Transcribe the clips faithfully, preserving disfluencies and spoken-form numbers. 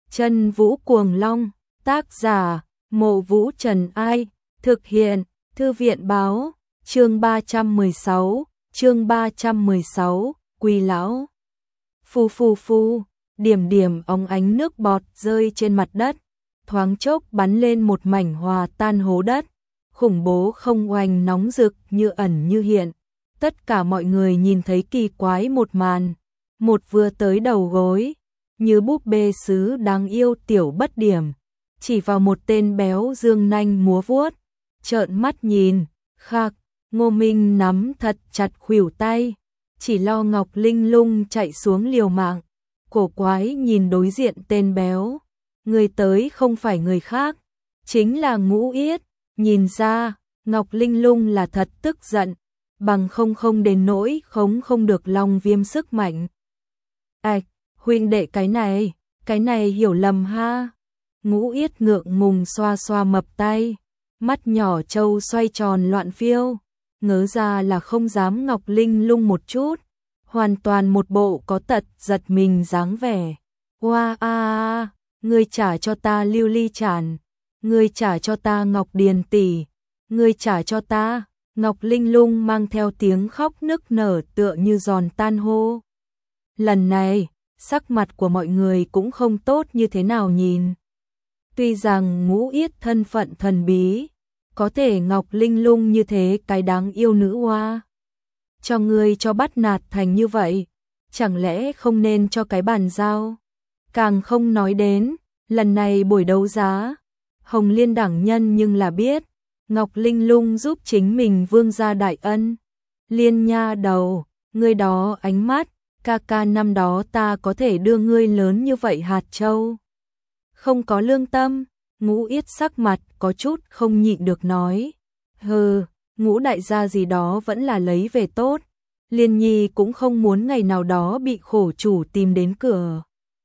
Chân Vũ Cuồng Long, tác giả, Mộ Vũ Trần Ai, thực hiện, Thư viện Báo, chương ba trăm mười sáu, chương ba trăm mười sáu, Quy Lão. Phu phu phu, điểm điểm óng ánh nước bọt rơi trên mặt đất, thoáng chốc bắn lên một mảnh hòa tan hố đất, khủng bố không oanh nóng rực như ẩn như hiện. Tất cả mọi người nhìn thấy kỳ quái một màn, một vừa tới đầu gối, như búp bê sứ đáng yêu tiểu bất điểm, chỉ vào một tên béo dương nanh múa vuốt, trợn mắt nhìn, khạc, Ngô Minh nắm thật chặt khuỷu tay, chỉ lo Ngọc Linh Lung chạy xuống liều mạng, cổ quái nhìn đối diện tên béo, người tới không phải người khác, chính là Ngũ Yết, nhìn ra, Ngọc Linh Lung là thật tức giận, bằng không không đến nỗi khống không được Long Viêm sức mạnh. Ảch, huynh đệ cái này, cái này hiểu lầm ha. Ngũ Yết ngượng ngùng xoa xoa mập tay, mắt nhỏ trâu xoay tròn loạn phiêu, ngớ ra là không dám Ngọc Linh Lung một chút, hoàn toàn một bộ có tật giật mình dáng vẻ. Hoa a a, ngươi trả cho ta Lưu Ly Tràn, ngươi trả cho ta Ngọc Điền tỷ, ngươi trả cho ta. Ngọc Linh Lung mang theo tiếng khóc nức nở tựa như giòn tan hô. Lần này, sắc mặt của mọi người cũng không tốt như thế nào nhìn. Tuy rằng Ngũ Yết thân phận thần bí, có thể Ngọc Linh Lung như thế cái đáng yêu nữ hoa. Cho ngươi cho bắt nạt thành như vậy, chẳng lẽ không nên cho cái bàn giao? Càng không nói đến, lần này buổi đấu giá, Hồng Liên đẳng nhân nhưng là biết, Ngọc Linh Lung giúp chính mình vương gia đại ân. Liên nha đầu, ngươi đó ánh mắt, ca ca năm đó ta có thể đưa ngươi lớn như vậy hạt châu. Không có lương tâm, Ngũ Yết sắc mặt có chút không nhịn được nói. Hừ, Ngũ đại gia gì đó vẫn là lấy về tốt. Liên nhi cũng không muốn ngày nào đó bị khổ chủ tìm đến cửa.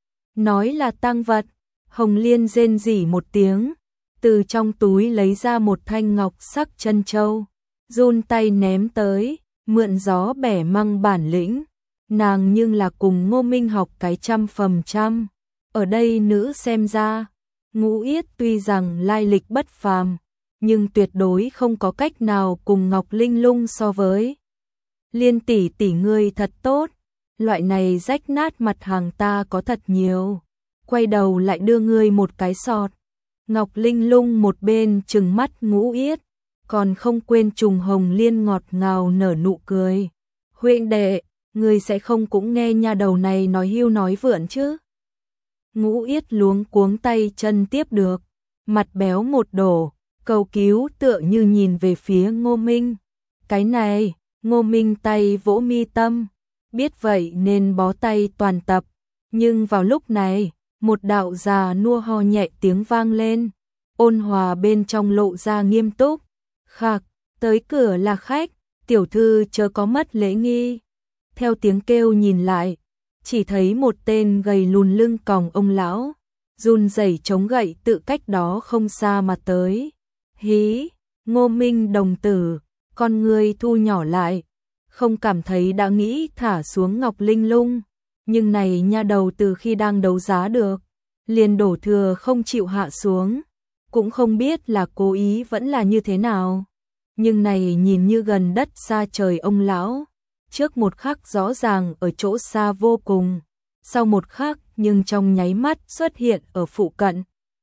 Nói là tang vật, Hồng Liên rên rỉ một tiếng, từ trong túi lấy ra một thanh ngọc sắc chân châu, run tay ném tới, mượn gió bẻ măng bản lĩnh. Nàng nhưng là cùng Ngô Minh học cái trăm phần trăm. Ở đây nữ xem ra, Ngũ Yết tuy rằng lai lịch bất phàm, nhưng tuyệt đối không có cách nào cùng Ngọc Linh Lung so với. Liên tỷ tỷ ngươi thật tốt, loại này rách nát mặt hàng ta có thật nhiều, quay đầu lại đưa ngươi một cái sọt. Ngọc Linh Lung một bên trừng mắt Ngũ Yết, còn không quên trùng Hồng Liên ngọt ngào nở nụ cười. Huynh đệ, ngươi sẽ không cũng nghe nha đầu này nói hưu nói vượn chứ? Ngũ Yết luống cuống tay chân tiếp được, mặt béo một đổ, cầu cứu tựa như nhìn về phía Ngô Minh. Cái này, Ngô Minh tay vỗ mi tâm, biết vậy nên bó tay toàn tập, nhưng vào lúc này, một đạo già nua ho nhẹ tiếng vang lên, ôn hòa bên trong lộ ra nghiêm túc. Khạc, tới cửa là khách, tiểu thư chớ có mất lễ nghi. Theo tiếng kêu nhìn lại, chỉ thấy một tên gầy lùn lưng còng ông lão, run rẩy chống gậy tự cách đó không xa mà tới. Hí, Ngô Minh đồng tử, con người thu nhỏ lại, không cảm thấy đã nghĩ thả xuống Ngọc Linh Lung, nhưng này nha đầu từ khi đang đấu giá được, liền đổ thừa không chịu hạ xuống, cũng không biết là cố ý vẫn là như thế nào. Nhưng này nhìn như gần đất xa trời ông lão, trước một khắc rõ ràng ở chỗ xa vô cùng, sau một khắc nhưng trong nháy mắt xuất hiện ở phụ cận.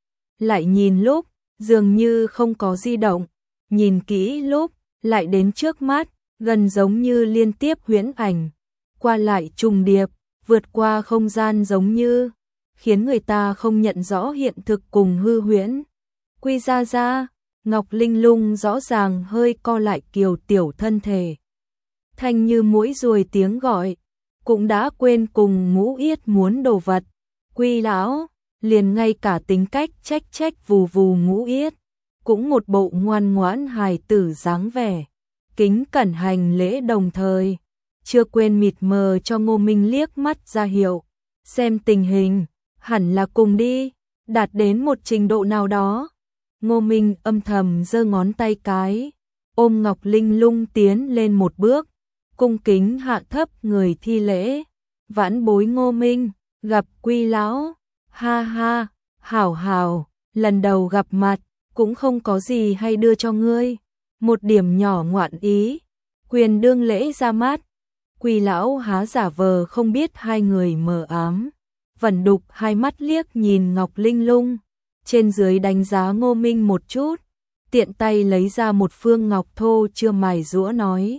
Lại nhìn lúc, dường như không có di động, nhìn kỹ lúc, lại đến trước mắt, gần giống như liên tiếp huyễn ảnh, qua lại trùng điệp, vượt qua không gian giống như, khiến người ta không nhận rõ hiện thực cùng hư huyễn. Quy ra ra, Ngọc Linh Lung rõ ràng hơi co lại kiều tiểu thân thể. Thanh như mũi ruồi tiếng gọi, cũng đã quên cùng Ngũ Yết muốn đồ vật. Quy lão, liền ngay cả tính cách trách trách vù vù Ngũ Yết, cũng một bộ ngoan ngoãn hài tử dáng vẻ, kính cẩn hành lễ đồng thời, chưa quên mịt mờ cho Ngô Minh liếc mắt ra hiệu, xem tình hình, hẳn là cùng đi, đạt đến một trình độ nào đó. Ngô Minh âm thầm giơ ngón tay cái, ôm Ngọc Linh Lung tiến lên một bước, cung kính hạ thấp người thi lễ, vãn bối Ngô Minh, gặp Quy lão. Ha ha, hảo hảo, lần đầu gặp mặt, cũng không có gì hay đưa cho ngươi. Một điểm nhỏ ngoạn ý, quyền đương lễ ra mắt. Quỳ lão há giả vờ không biết hai người mờ ám. Vẩn đục hai mắt liếc nhìn Ngọc Linh Lung, trên dưới đánh giá Ngô Minh một chút, tiện tay lấy ra một phương ngọc thô chưa mài rũa nói.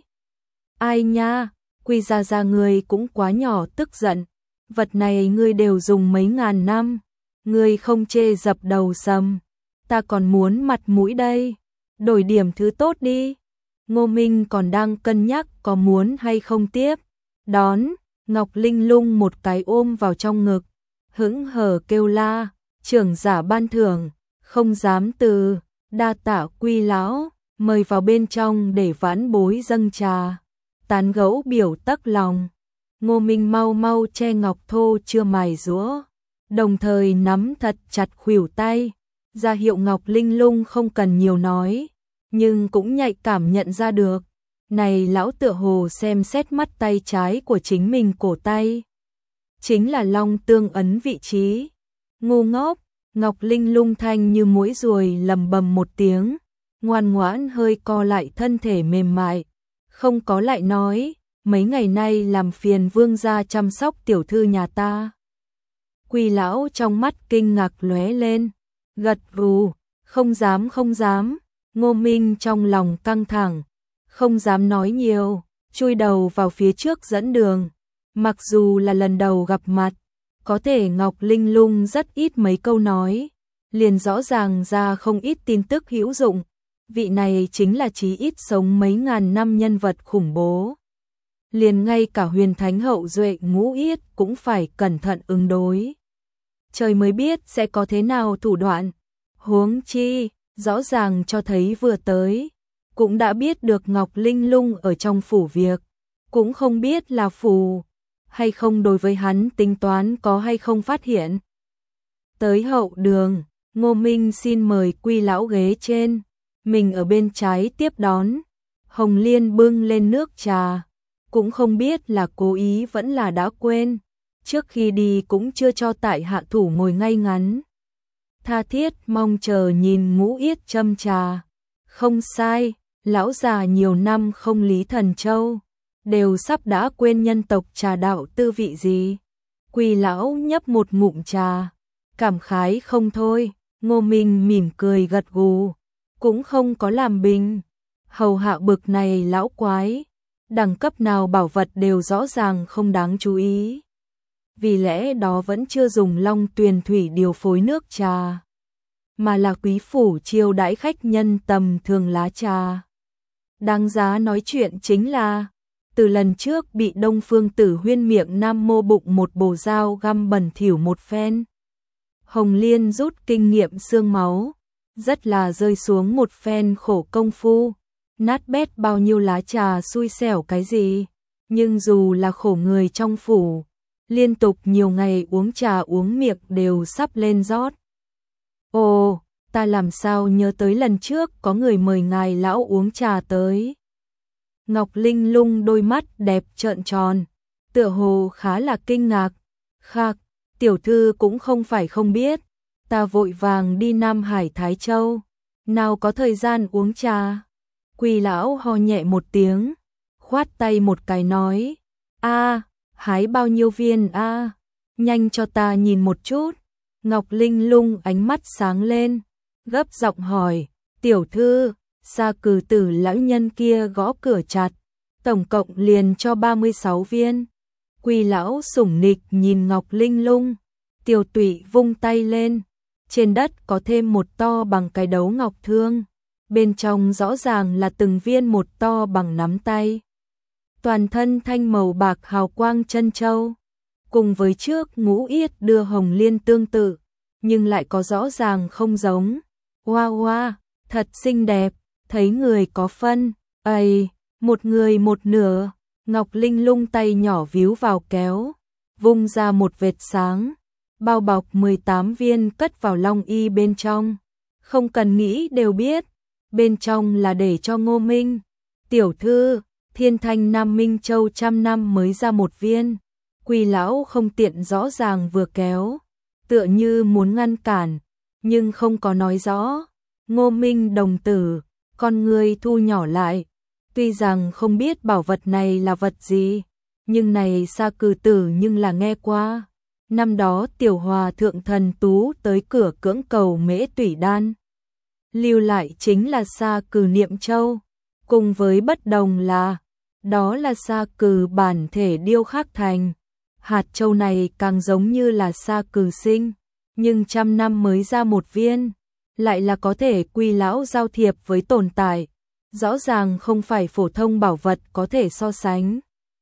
Ai nha, Quy gia gia ngươi cũng quá nhỏ tức giận, vật này ngươi đều dùng mấy ngàn năm, ngươi không chê dập đầu sầm, ta còn muốn mặt mũi đây, đổi điểm thứ tốt đi. Ngô Minh còn đang cân nhắc có muốn hay không tiếp, đón, Ngọc Linh Lung một cái ôm vào trong ngực, hững hờ kêu la, trưởng giả ban thưởng, không dám từ, đa tạ Quy lão, mời vào bên trong để vãn bối dâng trà, tán gẫu biểu tắc lòng. Ngô Minh mau mau che ngọc thô chưa mài rũa, đồng thời nắm thật chặt khuỷu tay, ra hiệu Ngọc Linh Lung không cần nhiều nói, nhưng cũng nhạy cảm nhận ra được, này lão tựa hồ xem xét mắt tay trái của chính mình cổ tay, chính là long tương ấn vị trí. Ngu ngốc, Ngọc Linh Lung thanh như muỗi ruồi lầm bầm một tiếng, ngoan ngoãn hơi co lại thân thể mềm mại, không có lại nói, mấy ngày nay làm phiền vương gia chăm sóc tiểu thư nhà ta. Quy lão trong mắt kinh ngạc lóe lên, gật gù, không dám không dám. Ngô Minh trong lòng căng thẳng, không dám nói nhiều, chui đầu vào phía trước dẫn đường. Mặc dù là lần đầu gặp mặt, có thể Ngọc Linh Lung rất ít mấy câu nói, liền rõ ràng ra không ít tin tức hữu dụng. Vị này chính là chí ít sống mấy ngàn năm nhân vật khủng bố. Liền ngay cả huyền thánh hậu duệ Ngũ Yết cũng phải cẩn thận ứng đối. Trời mới biết sẽ có thế nào thủ đoạn. Huống chi, rõ ràng cho thấy vừa tới, cũng đã biết được Ngọc Linh Lung ở trong phủ việc, cũng không biết là phủ hay không đối với hắn tính toán có hay không phát hiện. Tới hậu đường, Ngô Minh xin mời Quy lão ghế trên, mình ở bên trái tiếp đón. Hồng Liên bưng lên nước trà, cũng không biết là cố ý vẫn là đã quên, trước khi đi cũng chưa cho tại hạ thủ ngồi ngay ngắn. Tha thiết mong chờ nhìn Ngũ Yết châm trà. Không sai, lão già nhiều năm không lý thần châu, đều sắp đã quên nhân tộc trà đạo tư vị gì. Quy lão nhấp một ngụm trà, cảm khái không thôi. Ngô Minh mỉm cười gật gù, cũng không có làm bình. Hầu hạ bực này lão quái, đẳng cấp nào bảo vật đều rõ ràng không đáng chú ý. Vì lẽ đó vẫn chưa dùng long tuyền thủy điều phối nước trà, mà là quý phủ chiêu đãi khách nhân tầm thường lá trà. Đáng giá nói chuyện chính là, từ lần trước bị Đông Phương Tử Huyên miệng nam mô bụng một bồ dao găm bẩn thỉu một phen. Hồng Liên rút kinh nghiệm xương máu, rất là rơi xuống một phen khổ công phu, nát bét bao nhiêu lá trà xui xẻo cái gì, nhưng dù là khổ người trong phủ, liên tục nhiều ngày uống trà uống miệng đều sắp lên rót. Ồ, ta làm sao nhớ tới lần trước có người mời ngài lão uống trà tới. Ngọc Linh Lung đôi mắt đẹp trợn tròn, tựa hồ khá là kinh ngạc. Khạc, tiểu thư cũng không phải không biết, ta vội vàng đi Nam Hải Thái Châu, nào có thời gian uống trà. Quy lão ho nhẹ một tiếng, khoát tay một cái nói, a, hái bao nhiêu viên a, nhanh cho ta nhìn một chút. Ngọc Linh Lung ánh mắt sáng lên, gấp giọng hỏi, tiểu thư, Sa Cử Tử lão nhân kia gõ cửa chặt, tổng cộng liền cho ba mươi sáu viên. Quy lão sủng nịch nhìn Ngọc Linh Lung, Tiểu Tụy vung tay lên, trên đất có thêm một to bằng cái đấu ngọc thương, bên trong rõ ràng là từng viên một to bằng nắm tay. Toàn thân thanh màu bạc hào quang chân châu, cùng với trước Ngũ Yết đưa Hồng Liên tương tự, nhưng lại có rõ ràng không giống. Hoa hoa, thật xinh đẹp, thấy người có phân, ây, một người một nửa. Ngọc Linh Lung tay nhỏ víu vào kéo, vung ra một vệt sáng, bao bọc mười tám viên cất vào long y bên trong. Không cần nghĩ đều biết, bên trong là để cho Ngô Minh. Tiểu thư, Thiên Thanh Nam Minh Châu trăm năm mới ra một viên. Quy lão không tiện rõ ràng vừa kéo, tựa như muốn ngăn cản, nhưng không có nói rõ. Ngô Minh đồng tử, con người thu nhỏ lại, tuy rằng không biết bảo vật này là vật gì, nhưng này Sa Cừ Tử nhưng là nghe qua. Năm đó tiểu hòa thượng thần tú tới cửa cưỡng cầu mễ tủy đan. Lưu lại chính là Sa Cừ Niệm Châu, cùng với bất đồng là, đó là Sa Cừ bản thể điêu khắc thành. Hạt châu này càng giống như là Sa Cừ sinh, nhưng trăm năm mới ra một viên, lại là có thể quy lão giao thiệp với tồn tại, rõ ràng không phải phổ thông bảo vật có thể so sánh.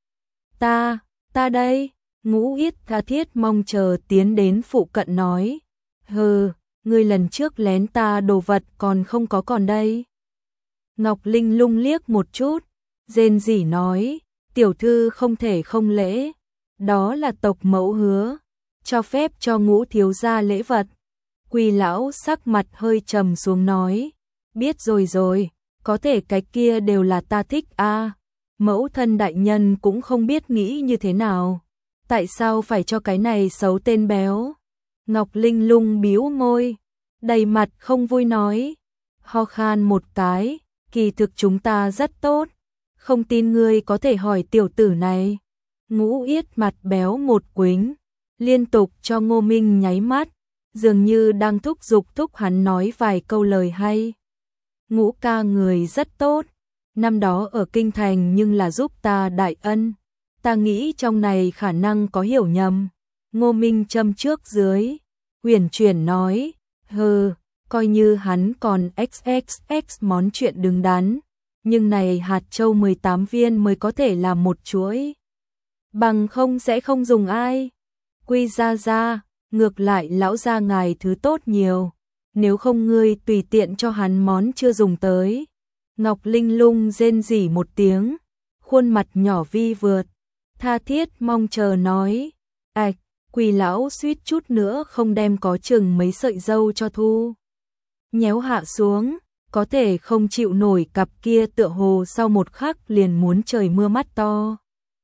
Ta, ta đây, Ngũ Yết tha thiết mong chờ tiến đến phụ cận nói, hừ, ngươi lần trước lén ta đồ vật còn không có còn đây. Ngọc Linh lung liếc một chút, rên rỉ nói, tiểu thư không thể không lễ, đó là tộc mẫu hứa, cho phép cho Ngũ thiếu gia lễ vật. Quy lão sắc mặt hơi trầm xuống nói, biết rồi rồi, có thể cái kia đều là ta thích a. À, mẫu thân đại nhân cũng không biết nghĩ như thế nào, tại sao phải cho cái này xấu tên béo. Ngọc Linh lung bĩu môi, đầy mặt không vui nói, ho khan một cái, kỳ thực chúng ta rất tốt, không tin ngươi có thể hỏi tiểu tử này. Ngũ Yết mặt béo một quính, liên tục cho Ngô Minh nháy mắt, dường như đang thúc giục thúc hắn nói vài câu lời hay. Ngũ ca người rất tốt, năm đó ở kinh thành nhưng là giúp ta đại ân, ta nghĩ trong này khả năng có hiểu nhầm. Ngô Minh châm trước dưới, huyền chuyển nói, hừ, coi như hắn còn xx x món chuyện đứng đắn, nhưng này hạt châu mười tám viên mới có thể là một chuỗi, bằng không sẽ không dùng ai. Quy ra ra, ngược lại lão gia ngài thứ tốt nhiều, nếu không ngươi tùy tiện cho hắn món chưa dùng tới. Ngọc Linh lung rên rỉ một tiếng, khuôn mặt nhỏ vi vượt, tha thiết mong chờ nói, ạch, Quy lão suýt chút nữa không đem có chừng mấy sợi dâu cho thu. Nhéo hạ xuống, có thể không chịu nổi cặp kia tựa hồ sau một khắc liền muốn trời mưa mắt to.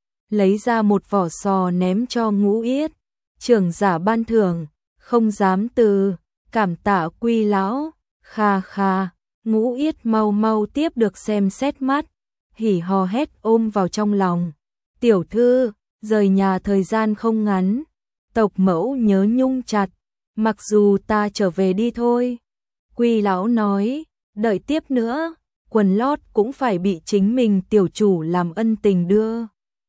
Lấy ra một vỏ sò ném cho Ngũ Yết, trưởng giả ban thưởng, không dám từ, cảm tạ Quy lão, kha kha. Ngũ Yết mau mau tiếp được xem xét mắt, hỉ hò hét ôm vào trong lòng. Tiểu thư, rời nhà thời gian không ngắn, tộc mẫu nhớ nhung chặt, mặc dù ta trở về đi thôi. Quy lão nói, đợi tiếp nữa, quần lót cũng phải bị chính mình tiểu chủ làm ân tình đưa.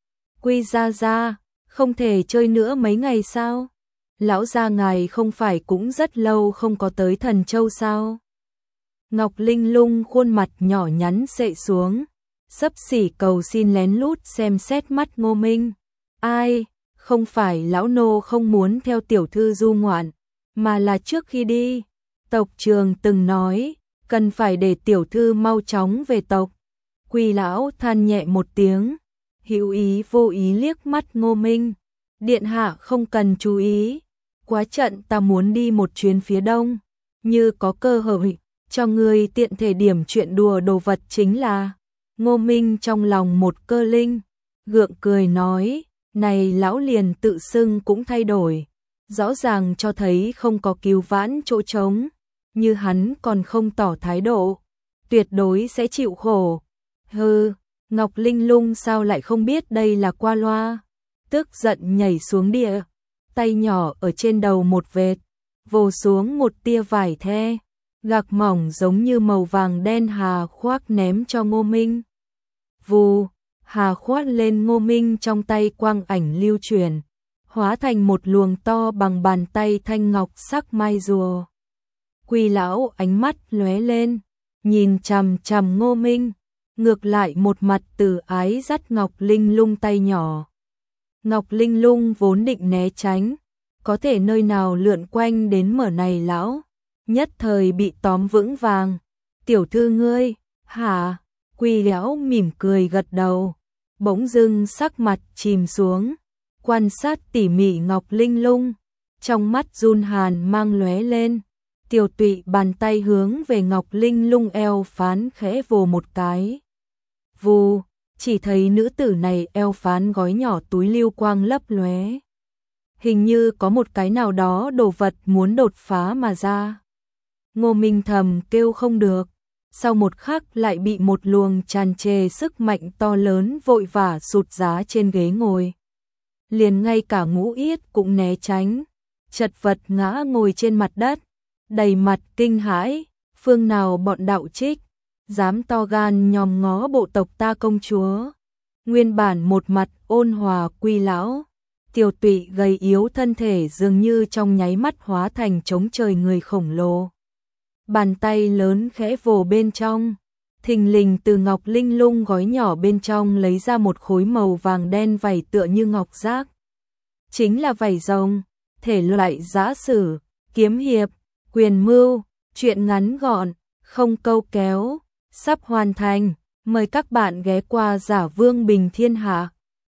Quy ra ra, không thể chơi nữa mấy ngày sao? Lão gia ngài không phải cũng rất lâu không có tới Thần Châu sao? Ngọc Linh lung khuôn mặt nhỏ nhắn xệ xuống, xấp xỉ cầu xin lén lút xem xét mắt Ngô Minh. Ai, không phải lão nô không muốn theo tiểu thư du ngoạn, mà là trước khi đi, tộc trường từng nói, cần phải để tiểu thư mau chóng về tộc. Quy lão than nhẹ một tiếng, hữu ý vô ý liếc mắt Ngô Minh. Điện hạ không cần chú ý, quá trận ta muốn đi một chuyến phía đông, như có cơ hội cho người tiện thể điểm chuyện đùa đồ vật chính là. Ngô Minh trong lòng một cơ linh, gượng cười nói, này lão liền tự xưng cũng thay đổi, rõ ràng cho thấy không có cứu vãn chỗ trống, như hắn còn không tỏ thái độ, tuyệt đối sẽ chịu khổ. Hừ, Ngọc Linh lung sao lại không biết đây là qua loa, tức giận nhảy xuống địa, tay nhỏ ở trên đầu một vệt, vồ xuống một tia vải the, gạc mỏng giống như màu vàng đen hà khoác ném cho Ngô Minh. Vù, hà khoác lên Ngô Minh trong tay quang ảnh lưu truyền, hóa thành một luồng to bằng bàn tay thanh ngọc sắc mai rùa. Quy lão ánh mắt lóe lên, nhìn chằm chằm Ngô Minh, ngược lại một mặt từ ái dắt Ngọc Linh lung tay nhỏ. Ngọc Linh lung vốn định né tránh, có thể nơi nào lượn quanh đến mở này lão, nhất thời bị tóm vững vàng. Tiểu thư ngươi, hả? Quy lão mỉm cười gật đầu, bỗng dưng sắc mặt chìm xuống, quan sát tỉ mỉ Ngọc Linh lung, trong mắt run hàn mang lóe lên, tiểu tụy bàn tay hướng về Ngọc Linh lung eo phán khẽ vồ một cái. Vù, chỉ thấy nữ tử này eo phán gói nhỏ túi lưu quang lấp lóe. hình như có một cái nào đó đồ vật muốn đột phá mà ra. Ngô Minh thầm kêu không được, sau một khắc lại bị một luồng tràn trề sức mạnh to lớn vội vã sụt giá trên ghế ngồi. Liền ngay cả Ngũ Yết cũng né tránh, chật vật ngã ngồi trên mặt đất, đầy mặt kinh hãi, phương nào bọn đạo trích, dám to gan nhòm ngó bộ tộc ta công chúa. Nguyên bản một mặt ôn hòa Quy lão, Tiểu Tụy gầy yếu thân thể dường như trong nháy mắt hóa thành trống trời người khổng lồ. Bàn tay lớn khẽ vồ bên trong, thình lình từ ngọc linh lung gói nhỏ bên trong lấy ra một khối màu vàng đen vảy tựa như ngọc giác. Chính là vảy rồng, thể loại giã sử, kiếm hiệp, quyền mưu, truyện ngắn gọn, không câu kéo, sắp hoàn thành. Mời các bạn ghé qua Giả Vương Bình Thiên Hạ.